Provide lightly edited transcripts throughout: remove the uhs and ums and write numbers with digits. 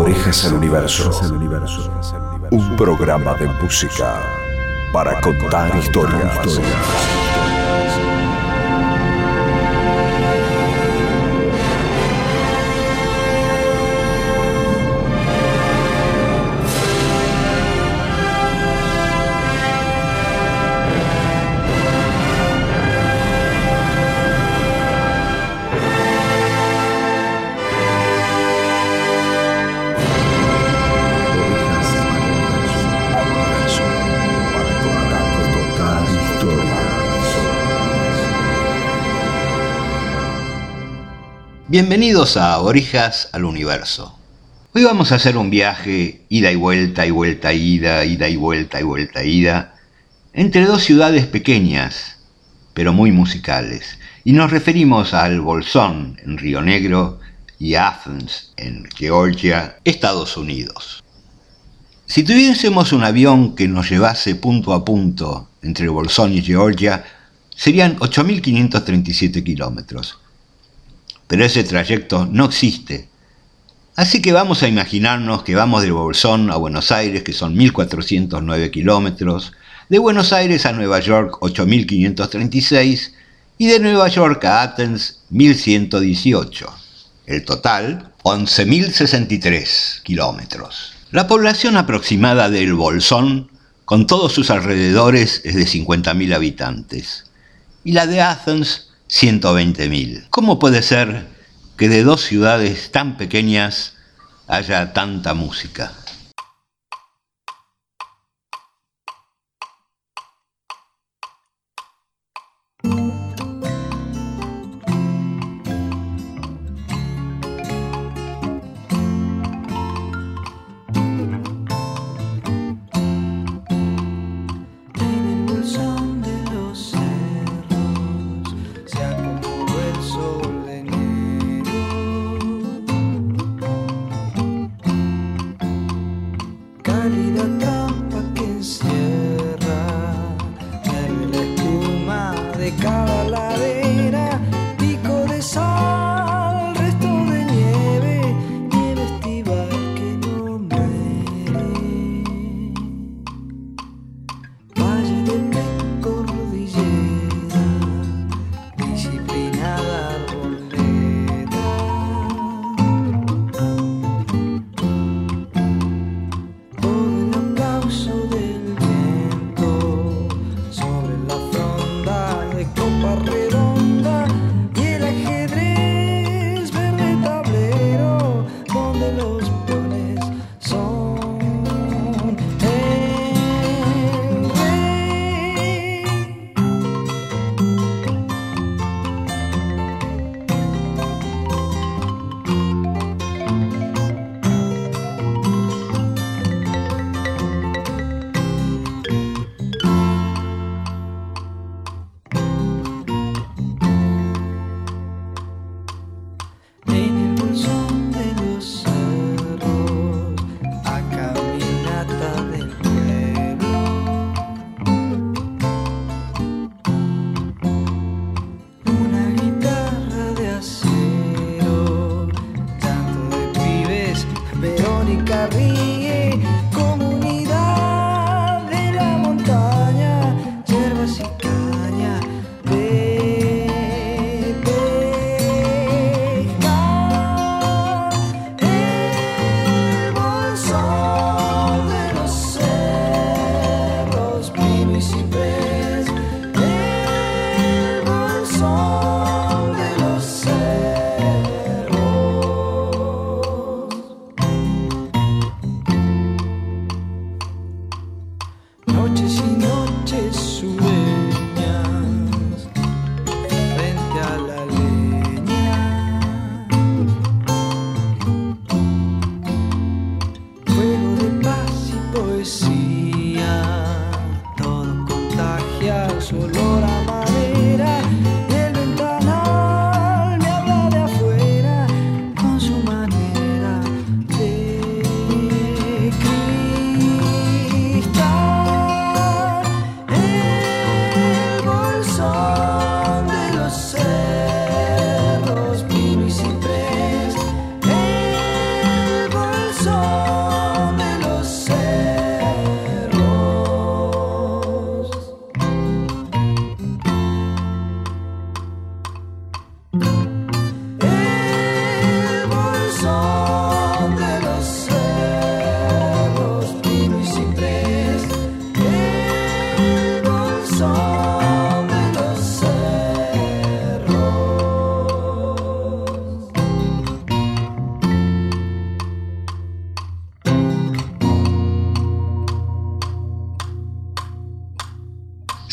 Orejas al Universo. Un programa de música para contar historias. Bienvenidos a Orejas al Universo. Hoy vamos a hacer un viaje ida y vuelta, ida, ida y vuelta, ida, entre dos ciudades pequeñas, pero muy musicales. Y nos referimos al Bolsón, en Río Negro, y Athens, en Georgia, Estados Unidos. Si tuviésemos un avión que nos llevase punto a punto entre Bolsón y Georgia, serían 8.537 kilómetros. Pero ese trayecto no existe. Así que vamos a imaginarnos que vamos de Bolsón a Buenos Aires, que son 1.409 kilómetros, de Buenos Aires a Nueva York, 8.536, y de Nueva York a Athens, 1.118. El total, 11.063 kilómetros. La población aproximada del Bolsón, con todos sus alrededores, es de 50.000 habitantes, y la de Athens, 120.000. ¿Cómo puede ser que de dos ciudades tan pequeñas haya tanta música? So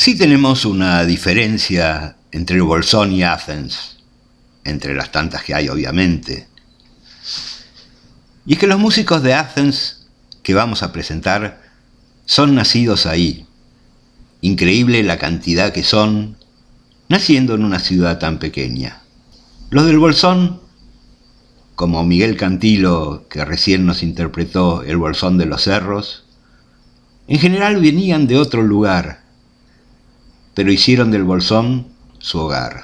Sí tenemos una diferencia entre el Bolsón y Athens, entre las tantas que hay obviamente. Y es que los músicos de Athens que vamos a presentar son nacidos ahí. Increíble la cantidad que son, naciendo en una ciudad tan pequeña. Los del Bolsón, como Miguel Cantilo, que recién nos interpretó El Bolsón de los Cerros, en general venían de otro lugar, pero hicieron del Bolsón su hogar.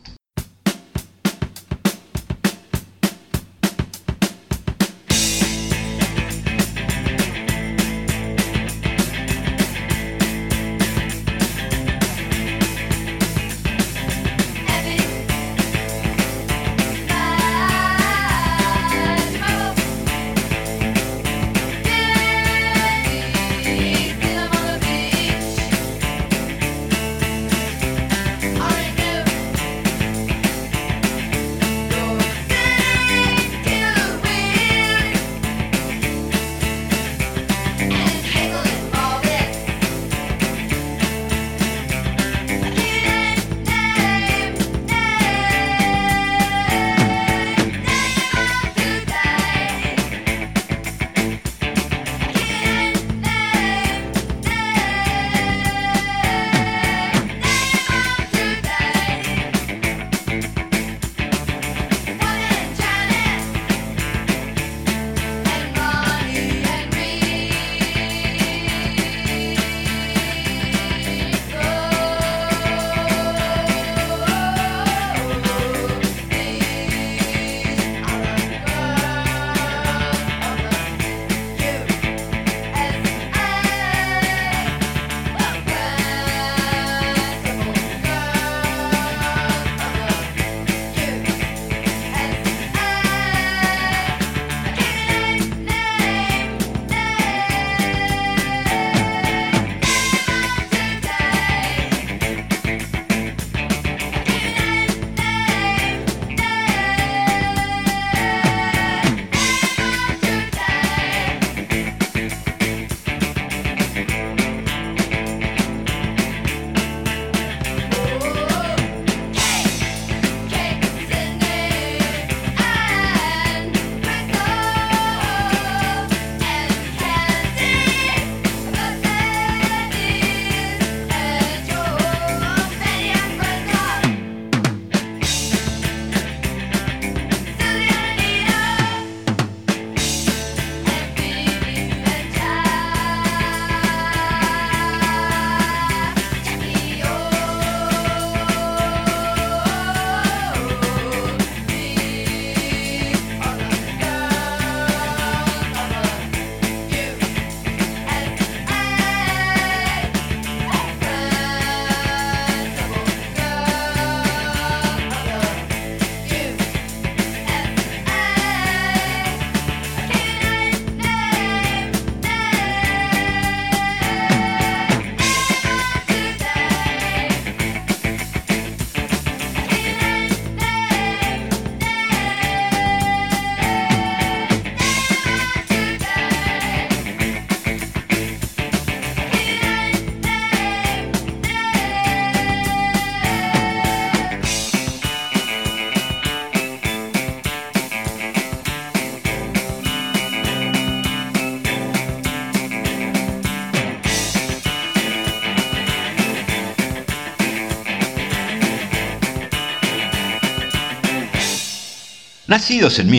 Nacidos en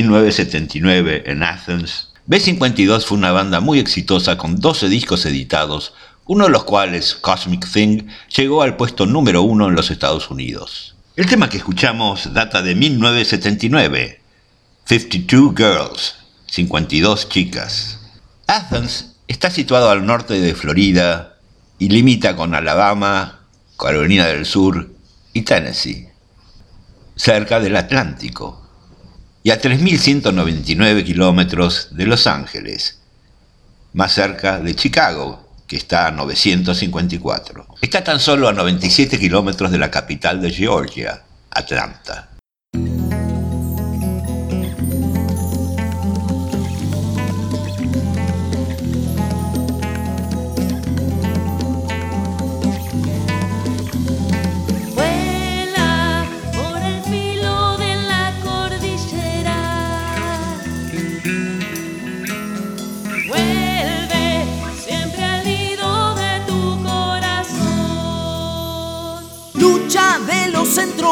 1979 en Athens, B-52 fue una banda muy exitosa con 12 discos editados, uno de los cuales, Cosmic Thing, llegó al puesto número 1 en los Estados Unidos. El tema que escuchamos data de 1979, 52 Girls, 52 chicas. Athens está situado al norte de Florida y limita con Alabama, Carolina del Sur y Tennessee, cerca del Atlántico, y a 3.199 kilómetros de Los Ángeles, más cerca de Chicago, que está a 954. Está tan solo a 97 kilómetros de la capital de Georgia, Atlanta.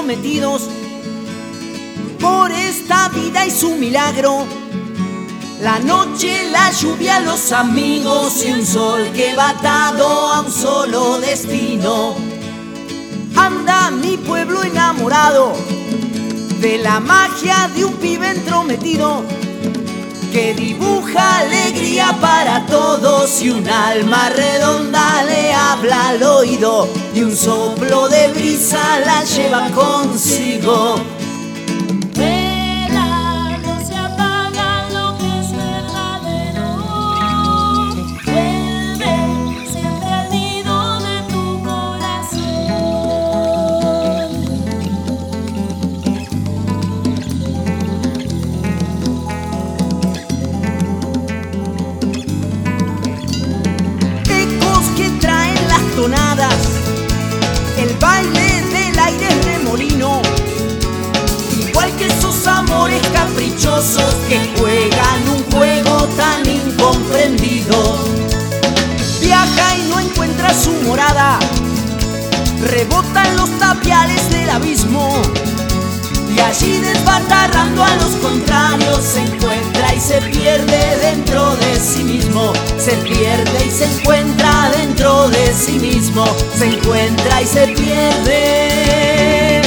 entrometidos por esta vida y su milagro. La noche, la lluvia, los amigos y un sol que va atado a un solo destino. Anda mi pueblo enamorado de la magia de un pibe entrometido que dibuja alegría para todos y un alma redonda le habla al oído y un soplo de brisa la lleva consigo. El baile del aire remolino, igual que esos amores caprichosos que juegan un juego tan incomprendido. Viaja y no encuentra su morada, rebota en los tapiales del abismo y allí desbatarrando a los contrarios se encuentra y se pierde dentro de sí mismo. Se pierde y se encuentra dentro de sí mismo. Se encuentra y se pierde.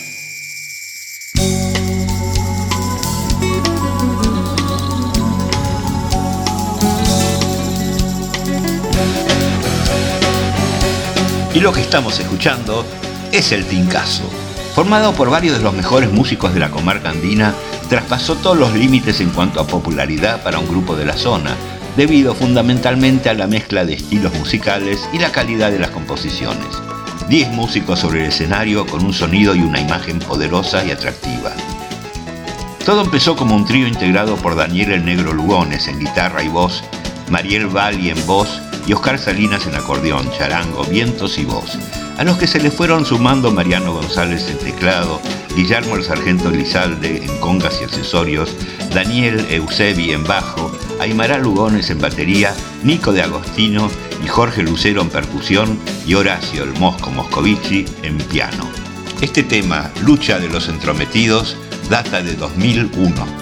Y lo que estamos escuchando es el Tincazo. Formado por varios de los mejores músicos de la comarca andina, traspasó todos los límites en cuanto a popularidad para un grupo de la zona, debido fundamentalmente a la mezcla de estilos musicales y la calidad de las composiciones. 10 músicos sobre el escenario con un sonido y una imagen poderosa y atractiva. Todo empezó como un trío integrado por Daniel el Negro Lugones en guitarra y voz, Mariel Valli en voz y Oscar Salinas en acordeón, charango, vientos y voz, a los que se le fueron sumando Mariano González en teclado, Guillermo el Sargento Elizalde en congas y accesorios, Daniel Eusebi en bajo, Aymara Lugones en batería, Nico de Agostino y Jorge Lucero en percusión y Horacio el Mosco Moscovici en piano. Este tema, Lucha de los Entrometidos, data de 2001.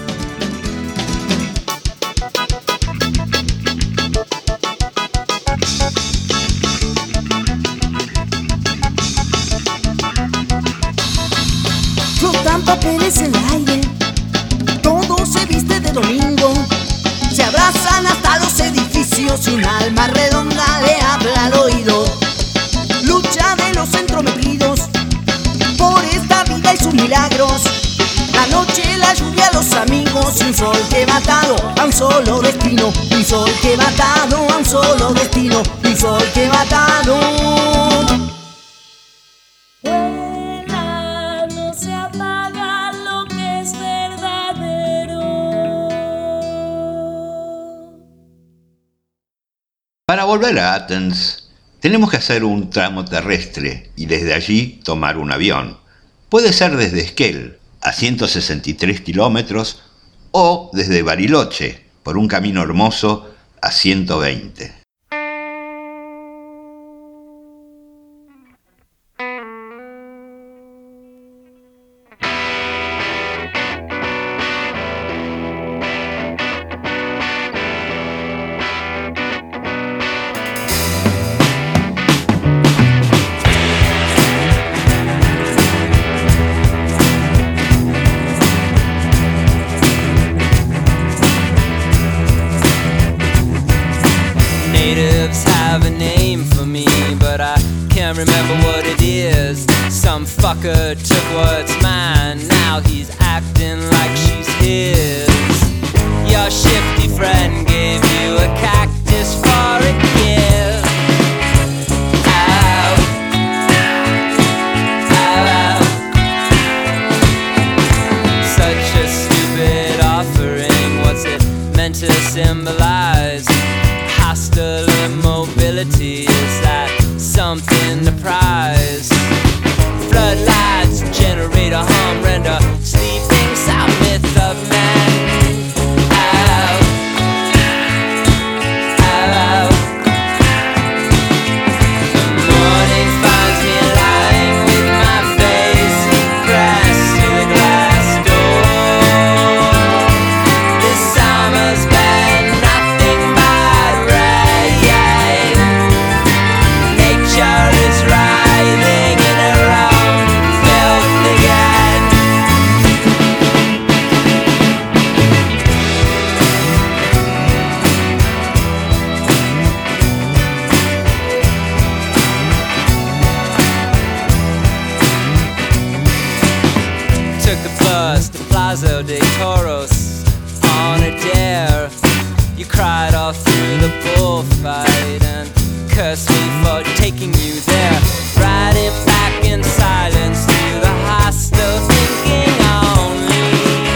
Papeles en el aire, todo se viste de domingo, se abrazan hasta los edificios y un alma redonda le habla al oído. Lucha de los entrometidos por esta vida y sus milagros. La noche, la lluvia, los amigos y un sol que va atado a un solo destino. Un sol que va atado a un solo destino. Un sol que va atado. Para volver a Athens, tenemos que hacer un tramo terrestre y desde allí tomar un avión. Puede ser desde Esquel, a 163 kilómetros, o desde Bariloche, por un camino hermoso, a 120. Fucker took what's mine, now he's acting like she's his. Your shifty friend gave you a cactus for a gift. Ow. Ow. Such a stupid offering, what's it meant to symbolize? Hostile immobility, is that something to prize? Floodlights generate a hum, render sleeping sound myth of man. Ow. Ow. The morning finds me lying with my face on a dare. You cried all through the bullfight and cursed me for taking you there. Riding back in silence through the hostel, thinking only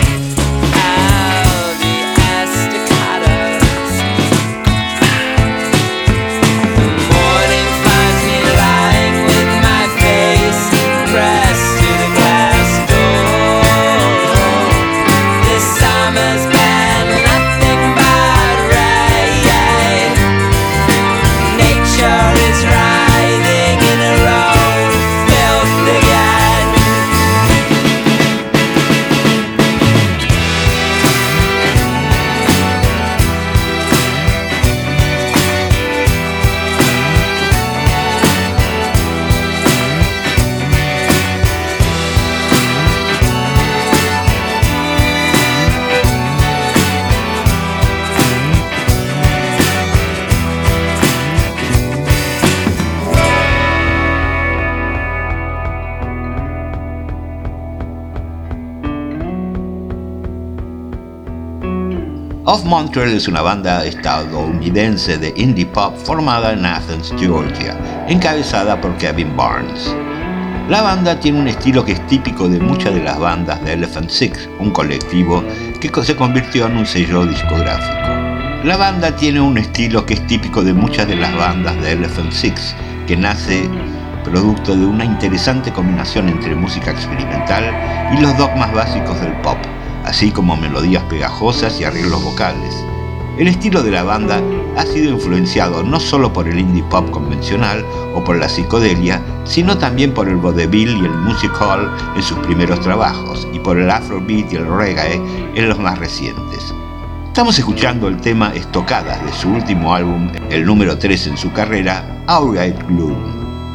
of the estaccados. The morning finds me lying with my face pressed to the glass door. This summer's been nothing but rain. Nature is writhing in a row filth again. Of Montreal es una banda estadounidense de indie pop formada en Athens, Georgia, encabezada por Kevin Barnes. La banda tiene un estilo que es típico de muchas de las bandas de Elephant Six, un colectivo que se convirtió en un sello discográfico. La banda tiene un estilo que es típico de muchas de las bandas de Elephant Six, que nace producto de una interesante combinación entre música experimental y los dogmas básicos del pop, así como melodías pegajosas y arreglos vocales. El estilo de la banda ha sido influenciado no solo por el indie pop convencional o por la psicodelia, sino también por el vodevil y el music hall en sus primeros trabajos, y por el afrobeat y el reggae en los más recientes. Estamos escuchando el tema Estocadas de su último álbum, el número 3 en su carrera, Outright Gloom.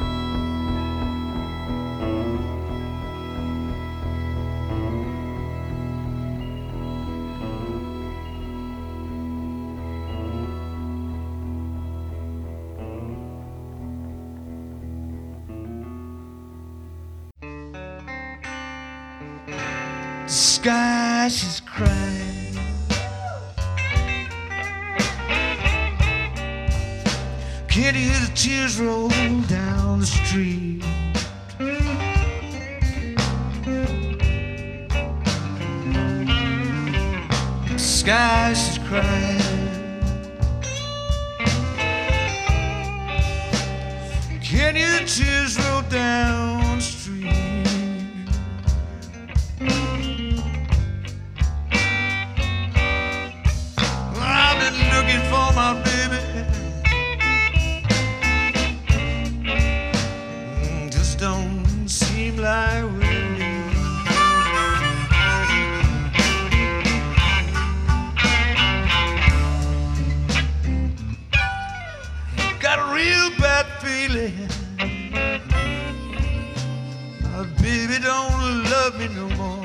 Sky, she's crying. Can't hear the tears roll down the street. Sky, she's crying. Can't hear the tears roll down the street. For my baby, just don't seem like really. Got a real bad feeling, my baby don't love me no more.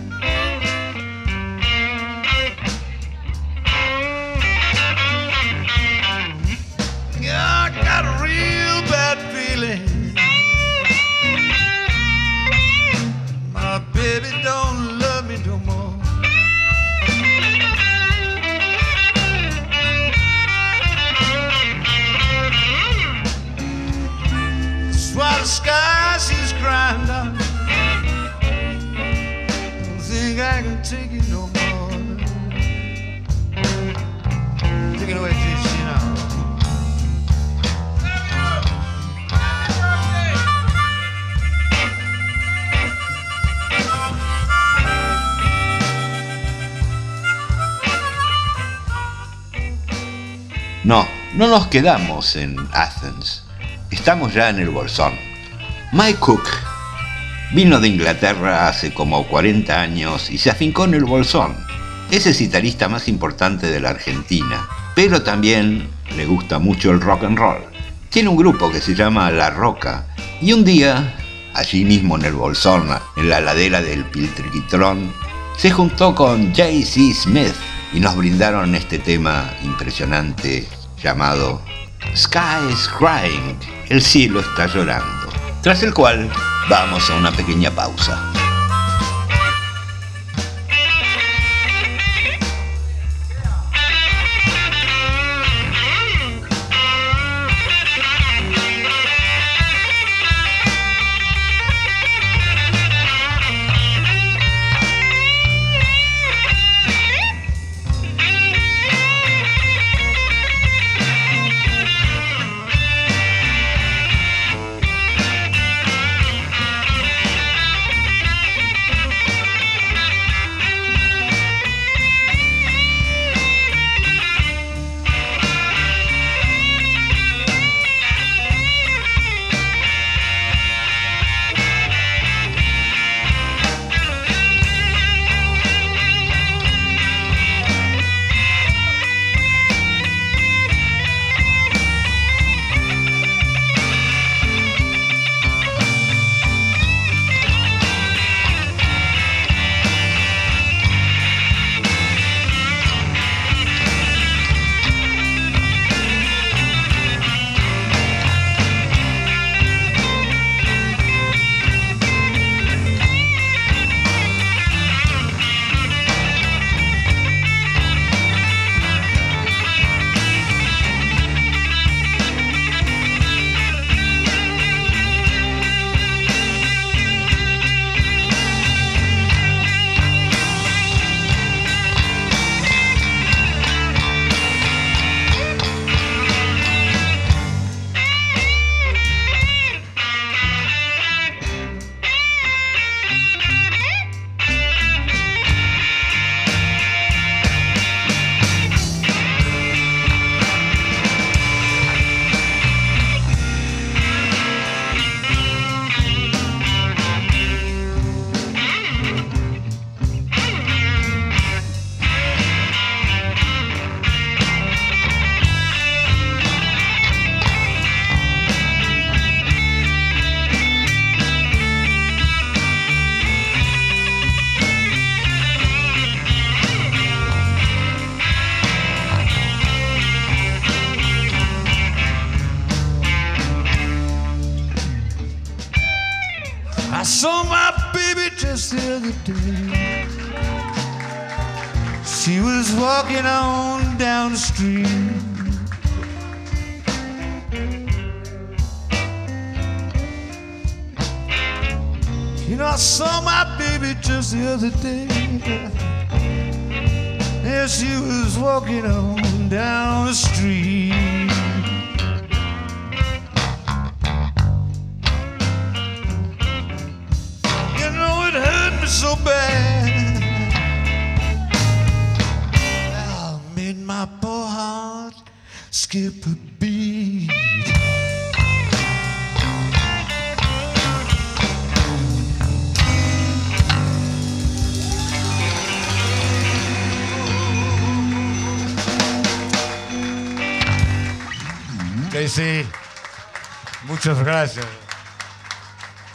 I got a real bad feeling, my baby don't love me no more. That's why the sky she's crying down. Don't think I can take it no more. Take it away, JC, now. No nos quedamos en Athens, estamos ya en el Bolsón. Mike Cook vino de Inglaterra hace como 40 años y se afincó en el Bolsón. Es el citarista más importante de la Argentina, pero también le gusta mucho el rock and roll. Tiene un grupo que se llama La Roca y un día, allí mismo en el Bolsón, en la ladera del Piltriquitrón, se juntó con J.C. Smith y nos brindaron este tema impresionante llamado Sky is Crying, el cielo está llorando, tras el cual vamos a una pequeña pausa. other day. She was walking on down the street. You know, I saw my baby just the other day. Yeah, she was walking on down the street. You know, it hurt me so bad. I made my poor heart skip a beat. JC, muchas gracias.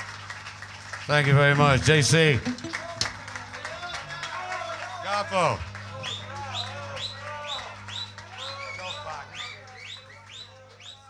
Thank you very much, JC. Capo.